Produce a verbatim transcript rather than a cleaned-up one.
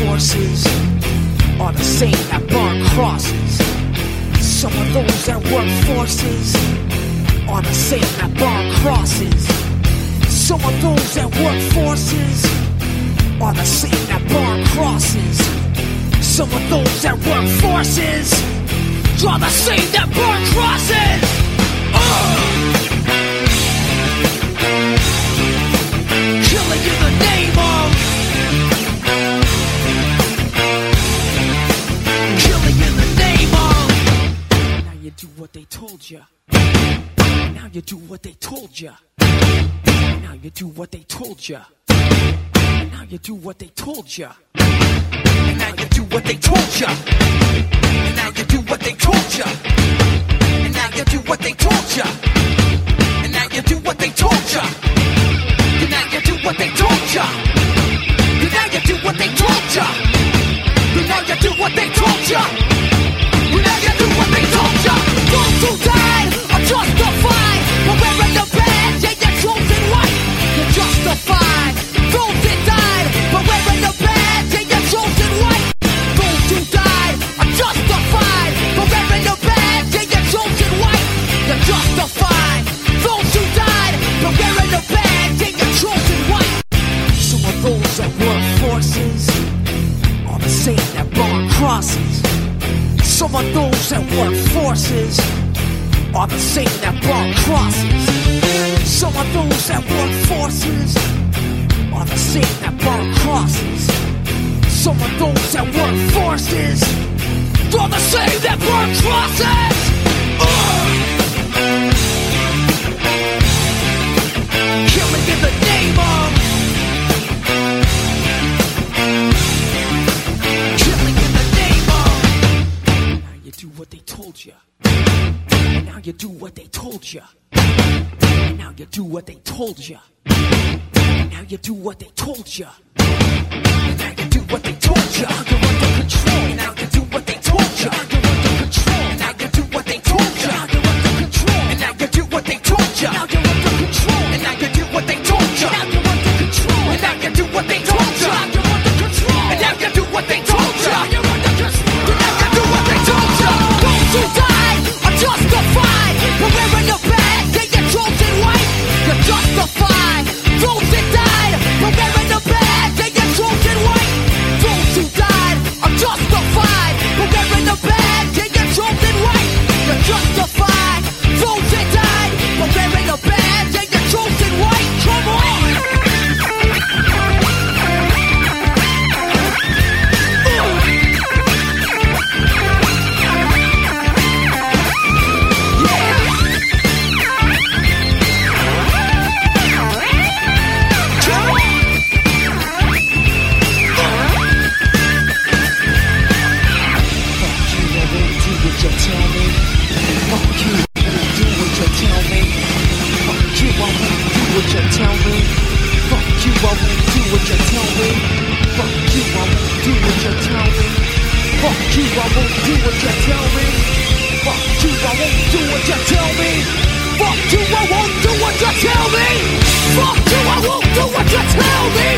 forces are the same that burn crosses. Some of those that work forces are the same that burn crosses. Some of those that work forces are the same that burn crosses. Some of those that work forces are the same that burn crosses. Uh! Killing in the name of, killing in the name of. Now you do what they told you. Now you do what they told you. Now you do what they told you. Now you do what they told you. And now you do what they told you. And now you do what they told you. And now you do what they told you. And now you do what they told you. And now you do what they told you. And now you do what they told you. And now you do what they told you. And now you do what they told you. Those who died are justified for wearing the badge and your chosen white. You're justified. Those that died for wearing the badge and your chosen white. Those who died are justified for wearing the badge and your chosen white. You're justified. Those who died for wearing the badge and your chosen white. Some of those that work forces are the same that burn crosses. Some of those that work forces are the same that burn crosses. Some of those that work forces are the same that burn crosses. Some of those that work forces are the same that burn crosses. Uh! Killing in the name of, killing in the name of. Now you do what they told you. And now you do what they told you. And now you do what they told you. And now you do what they told you. And now you do what they told you. Now you're under control. And now you do what they told you. Now you're under control. And now you do what they told you. Now you're under control. And now you do what they told you. Now you're under control. And now you do what they told you. Now you're under control. And now you do what they told you. Now you're under control. And now you do what they told you. Now you're under control. And now you do what they told you. Those who died are justified for wearing the badge and your chosen white. You're justified. Those that died for wearing the badge and your chosen white. Those who died are justified for wearing the badge and your chosen white. You're justified. Those that died for wearing the badge and your chosen white. Come on. Fuck you, I won't do what you tell me. Fuck you, I won't do what you tell me.